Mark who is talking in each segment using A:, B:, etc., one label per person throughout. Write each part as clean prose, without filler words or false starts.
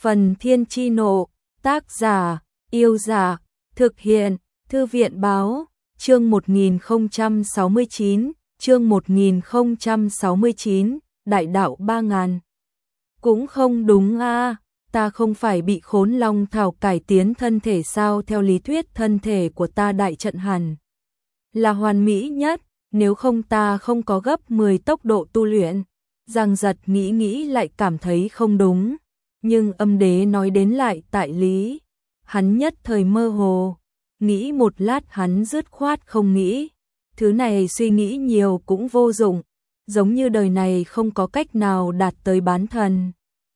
A: Phần Thiên Chi Nộ, tác giả, Yêu Dạ, thực hiện, Thư viện Báo, chương 1069, chương 1069, Đại đạo 3000. Cũng không đúng a, ta không phải bị Khốn Long Thảo cải tiến thân thể sao? Theo lý thuyết thân thể của ta đại trận hẳn là hoàn mỹ nhất, nếu không ta không có gấp 10 tốc độ tu luyện. Giang Giật nghĩ lại cảm thấy không đúng, nhưng Âm Đế nói đến lại tại lý. Hắn nhất thời mơ hồ, nghĩ một lát hắn dứt khoát không nghĩ. Thứ này suy nghĩ nhiều cũng vô dụng, giống như đời này không có cách nào đạt tới bán thần.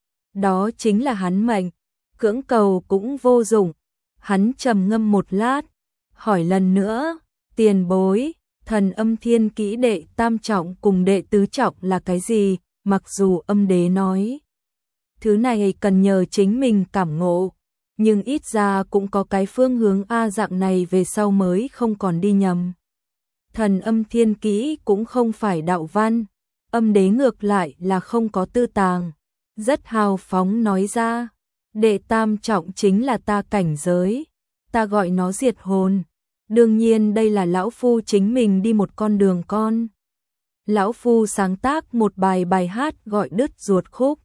A: Đó chính là hắn mệnh, cưỡng cầu cũng vô dụng. Hắn trầm ngâm một lát, hỏi lần nữa, tiền bối, Thần Âm Thiên Kỹ đệ tam trọng cùng đệ tứ trọng là cái gì? Mặc dù Âm Đế nói thứ này cần nhờ chính mình cảm ngộ, nhưng ít ra cũng có cái phương hướng a, dạng này về sau mới không còn đi nhầm. Thần Âm Thiên Kỹ cũng không phải đạo văn. Âm Đế ngược lại là không có tư tàng, rất hào phóng nói ra, đệ tam trọng chính là ta cảnh giới, ta gọi nó diệt hồn. Đương nhiên đây là lão phu chính mình đi một con đường con. Lão phu sáng tác một bài hát gọi đứt ruột khúc,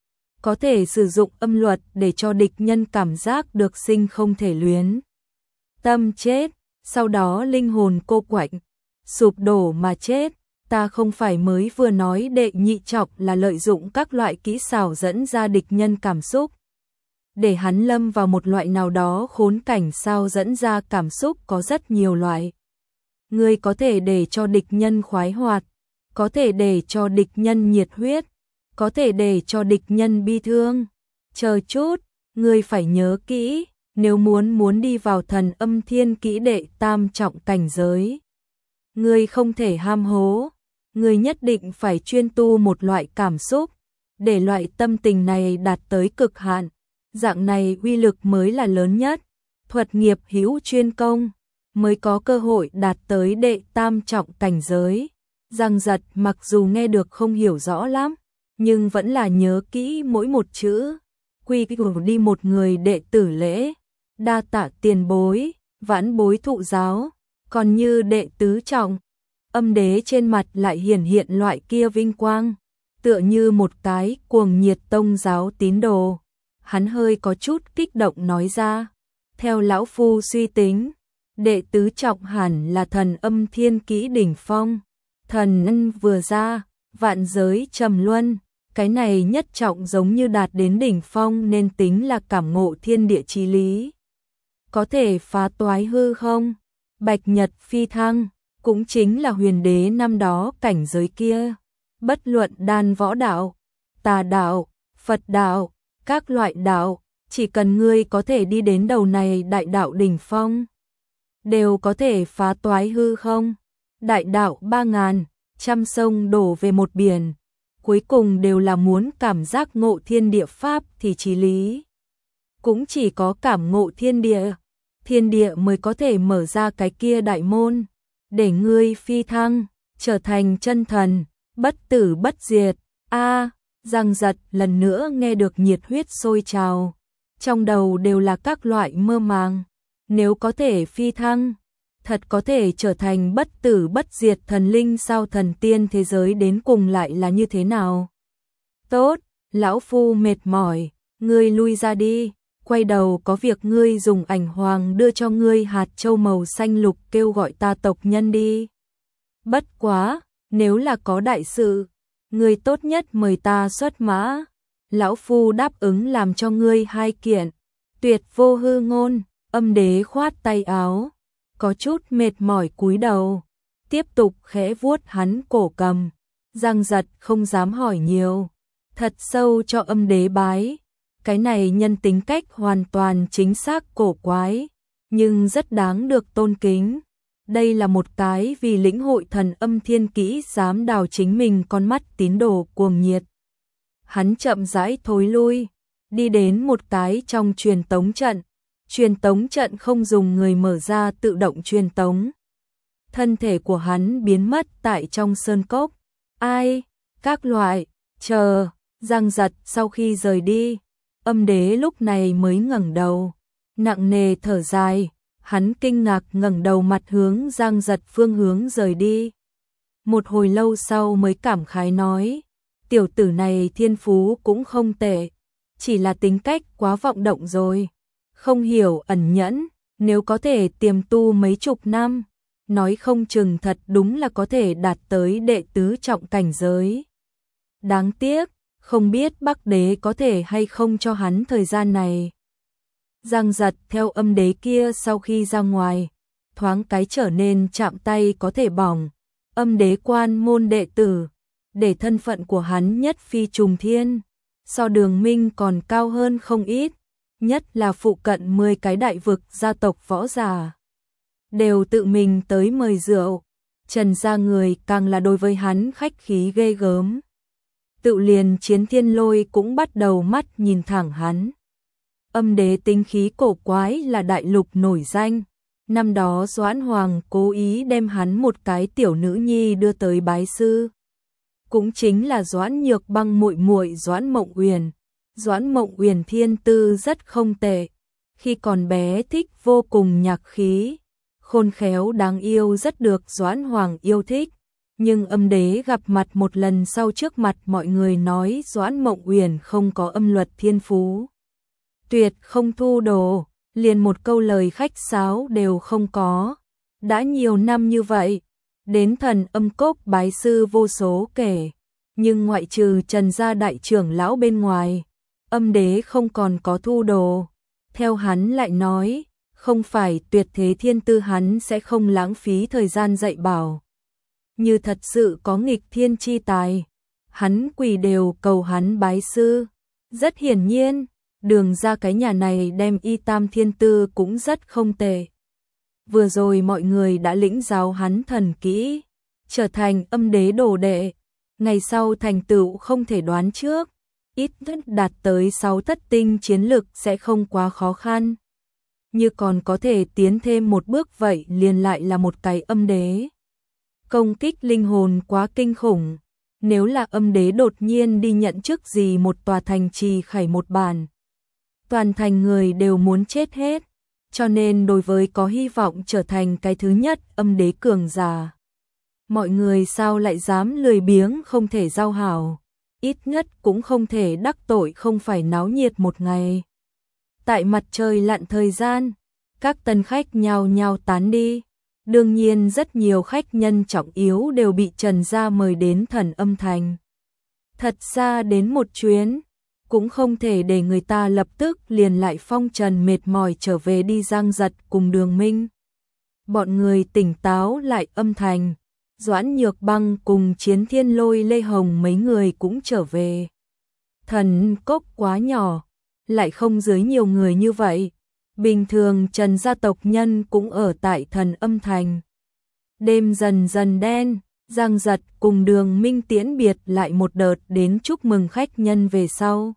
A: có thể sử dụng âm luật để cho địch nhân cảm giác được sinh không thể luyến tâm chết, sau đó linh hồn cô quạnh, sụp đổ mà chết. Ta không phải mới vừa nói đệ nhị trọng là lợi dụng các loại kỹ xảo dẫn ra địch nhân cảm xúc, để hắn lâm vào một loại nào đó khốn cảnh sao? Dẫn ra cảm xúc có rất nhiều loại. Ngươi có thể để cho địch nhân khoái hoạt, có thể để cho địch nhân nhiệt huyết, có thể để cho địch nhân bi thương. Chờ chút, ngươi phải nhớ kỹ, nếu muốn đi vào Thần Âm Thiên Kỹ đệ tam trọng cảnh giới, ngươi không thể ham hố, ngươi nhất định phải chuyên tu một loại cảm xúc, để loại tâm tình này đạt tới cực hạn, dạng này uy lực mới là lớn nhất. Thuật nghiệp hữu chuyên công, mới có cơ hội đạt tới đệ tam trọng cảnh giới. Giang Giật mặc dù nghe được không hiểu rõ lắm, nhưng vẫn là nhớ kỹ mỗi một chữ. Quy củ đi một người đệ tử lễ, đa tạ tiền bối, vãn bối thụ giáo. Còn như đệ tứ trọng, Âm Đế trên mặt lại hiện loại kia vinh quang, tựa như một cái cuồng nhiệt tông giáo tín đồ. Hắn hơi có chút kích động nói ra, theo lão phu suy tính, đệ tứ trọng hẳn là Thần Âm Thiên Kỹ đỉnh phong. Thần ân vừa ra, vạn giới trầm luân, cái này nhất trọng giống như đạt đến đỉnh phong nên tính là cảm ngộ thiên địa chí lý, có thể phá toái hư không, bạch nhật phi thăng, cũng chính là huyền đế năm đó cảnh giới kia. Bất luận đan võ đạo, tà đạo, Phật đạo, các loại đạo, chỉ cần ngươi có thể đi đến đầu này đại đạo đỉnh phong, đều có thể phá toái hư không. Đại đạo 3000, trăm sông đổ về một biển, cuối cùng đều là muốn cảm giác ngộ thiên địa pháp thì chí lý. Cũng chỉ có cảm ngộ thiên địa mới có thể mở ra cái kia đại môn, để ngươi phi thăng, trở thành chân thần, bất tử bất diệt. Giang Giật lần nữa nghe được nhiệt huyết sôi trào, trong đầu đều là các loại mơ màng. Nếu có thể phi thăng, thật có thể trở thành bất tử bất diệt thần linh sao? Thần tiên thế giới đến cùng lại là như thế nào? Tốt, lão phu mệt mỏi, ngươi lui ra đi, quay đầu có việc ngươi dùng ảnh hoàng đưa cho ngươi hạt châu màu xanh lục kêu gọi ta tộc nhân đi. Bất quá, nếu là có đại sự, ngươi tốt nhất mời ta xuất mã, lão phu đáp ứng làm cho ngươi 2 kiện, tuyệt vô hư ngôn. Âm Đế khoát tay áo, có chút mệt mỏi cúi đầu, tiếp tục khẽ vuốt hắn cổ cầm. Giang Giật không dám hỏi nhiều, thật sâu cho Âm Đế bái. Cái này nhân tính cách hoàn toàn chính xác cổ quái, nhưng rất đáng được tôn kính. Đây là một cái vì lĩnh hội Thần Âm Thiên Kỹ dám đào chính mình con mắt tín đồ cuồng nhiệt. Hắn chậm rãi thối lui, đi đến một cái trong truyền tống trận. Truyền tống trận không dùng người mở ra, tự động truyền tống. Thân thể của hắn biến mất tại trong sơn cốc. Các loại, chờ, Giang Giật sau khi rời đi, Âm đế lúc này mới ngẩng đầu, nặng nề thở dài, hắn kinh ngạc ngẩng đầu mặt hướng Giang Giật phương hướng rời đi. Một hồi lâu sau mới cảm khái nói, tiểu tử này thiên phú cũng không tệ, chỉ là tính cách quá vọng động rồi, không hiểu ẩn nhẫn, nếu có thể tiềm tu mấy chục năm, nói không chừng thật đúng là có thể đạt tới đệ tứ trọng cảnh giới. Đáng tiếc, không biết Bắc đế có thể hay không cho hắn thời gian này. Giang Giật theo âm đế kia sau khi ra ngoài, thoáng cái trở nên chạm tay có thể bỏng, âm đế quan môn đệ tử, để thân phận của hắn nhất phi trùng thiên, so Đường Minh còn cao hơn không ít, nhất là phụ cận 10 cái đại vực gia tộc võ giả. Đều tự mình tới mời rượu, Trần gia người càng là đối với hắn khách khí ghê gớm. Tự liền Chiến Thiên Lôi cũng bắt đầu mắt nhìn thẳng hắn. Âm đế tính khí cổ quái là đại lục nổi danh. Năm đó Doãn Hoàng cố ý đem hắn một cái tiểu nữ nhi đưa tới bái sư. Cũng chính là Doãn Nhược Băng muội muội Doãn Mộng Uyển. Doãn Mộng Uyển thiên tư rất không tệ. Khi còn bé thích vô cùng nhạc khí. Khôn khéo đáng yêu rất được Doãn Hoàng yêu thích. Nhưng âm đế gặp mặt một lần sau trước mặt mọi người nói Doãn Mộng Uyển không có âm luật thiên phú. Tuyệt không thu đồ, liền một câu lời khách sáo đều không có. Đã nhiều năm như vậy, đến Thần Âm Cốc bái sư vô số kể, nhưng ngoại trừ Trần gia đại trưởng lão bên ngoài, âm đế không còn có thu đồ. Theo hắn lại nói, không phải tuyệt thế thiên tư hắn sẽ không lãng phí thời gian dạy bảo. Như thật sự có nghịch thiên chi tài, hắn quỳ đều cầu hắn bái sư. Rất hiển nhiên, Đường ra cái nhà này đem y tam thiên tư cũng rất không tệ. Vừa rồi mọi người đã lĩnh giáo hắn thần kỹ, trở thành âm đế đồ đệ. Ngày sau thành tựu không thể đoán trước, ít nhất đạt tới 6 thất tinh chiến lực sẽ không quá khó khăn. Như còn có thể tiến thêm một bước vậy liền lại là một cái âm đế. Công kích linh hồn quá kinh khủng, nếu là âm đế đột nhiên đi nhận chức gì một tòa thành trì khải một bản. Toàn thành người đều muốn chết hết, cho nên đối với có hy vọng trở thành cái thứ nhất âm đế cường giả. Mọi người sao lại dám lười biếng không thể giao hảo, ít nhất cũng không thể đắc tội không phải náo nhiệt một ngày. Tại mặt trời lặn thời gian, các tân khách nhao nhao tán đi. Đương nhiên rất nhiều khách nhân trọng yếu đều bị Trần gia mời đến Thần Âm Thành. Thật ra đến một chuyến, cũng không thể để người ta lập tức liền lại phong trần mệt mỏi trở về đi. Giang Giật cùng Đường Minh. Bọn người tỉnh táo lại âm thành, Doãn Nhược Băng cùng Chiến Thiên Lôi Lê Hồng mấy người cũng trở về. Thần Cốc quá nhỏ, lại không dưới nhiều người như vậy. Bình thường Trần gia tộc nhân cũng ở tại Thần Âm Thành. Đêm dần dần đen, Giang Giật cùng Đường Minh tiễn biệt lại một đợt đến chúc mừng khách nhân về sau.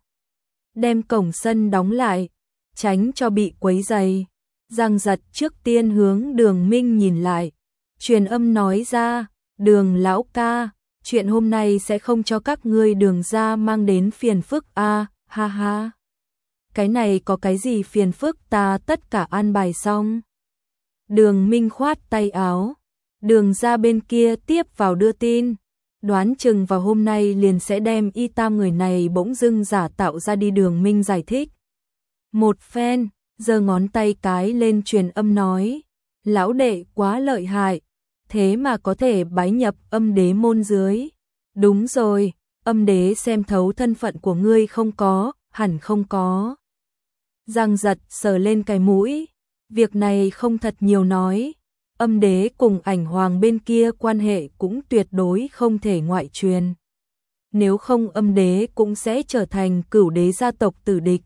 A: Đem cổng sân đóng lại, tránh cho bị quấy rầy. Giang Giật trước tiên hướng Đường Minh nhìn lại, truyền âm nói ra, Đường lão ca, chuyện hôm nay sẽ không cho các ngươi Đường gia mang đến phiền phức a, ha ha. Cái này có cái gì phiền phức, ta tất cả an bài xong. Đường Minh khoát tay áo, Đường ra bên kia tiếp vào đưa tin, đoán chừng vào hôm nay liền sẽ đem y tam người này bỗng dưng giả tạo ra đi. Đường Minh giải thích một phen, giơ ngón tay cái lên truyền âm nói, lão đệ quá lợi hại, thế mà có thể bái nhập âm đế môn dưới. Đúng rồi, âm đế xem thấu thân phận của ngươi không có, hẳn không có. Giang Giật sờ lên cái mũi, việc này không thật nhiều nói, âm đế cùng Ảnh Hoàng bên kia quan hệ cũng tuyệt đối không thể ngoại truyền. Nếu không âm đế cũng sẽ trở thành cửu đế gia tộc tử địch.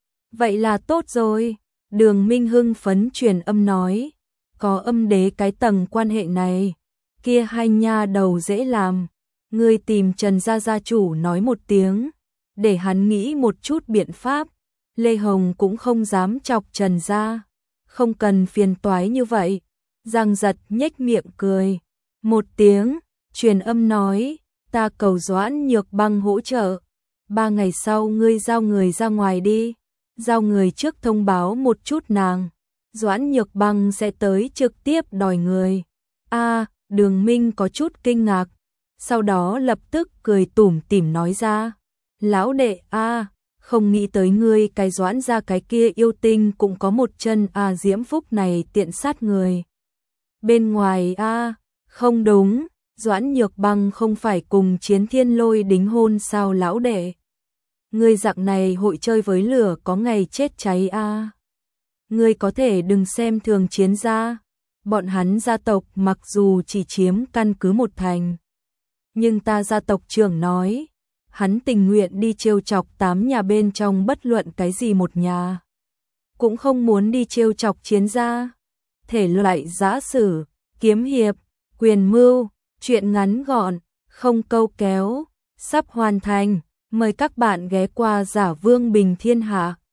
A: Vậy là tốt rồi, Đường Minh hưng phấn truyền âm nói, có âm đế cái tầng quan hệ này, kia hai nha đầu dễ làm, ngươi tìm Trần gia gia chủ nói một tiếng, để hắn nghĩ một chút biện pháp. Lê Hồng cũng không dám chọc Trần gia, không cần phiền toái như vậy. Giang Giật nhếch miệng cười một tiếng, truyền âm nói, ta cầu Doãn Nhược Băng hỗ trợ, 3 ngày sau ngươi giao người ra ngoài đi, giao người trước thông báo một chút nàng, Doãn Nhược Băng sẽ tới trực tiếp đòi người. Đường Minh có chút kinh ngạc, sau đó lập tức cười tủm tỉm nói ra, lão đệ không nghĩ tới ngươi cái Doãn gia cái kia yêu tinh cũng có một chân Diễm Phúc này tiện sát người. Bên ngoài không đúng, Doãn Nhược Băng không phải cùng Chiến Thiên Lôi đính hôn sao lão đệ? Ngươi dạng này hội chơi với lửa có ngày chết cháy Ngươi có thể đừng xem thường Chiến gia, bọn hắn gia tộc mặc dù chỉ chiếm căn cứ một thành, nhưng ta gia tộc trưởng nói, hắn tình nguyện đi trêu chọc 8 nhà bên trong bất luận cái gì một nhà, cũng không muốn đi trêu chọc Chiến gia. Thể loại giã sử, kiếm hiệp, quyền mưu, truyện ngắn gọn, không câu kéo, sắp hoàn thành, mời các bạn ghé qua Giả Vương Bình Thiên Hạ.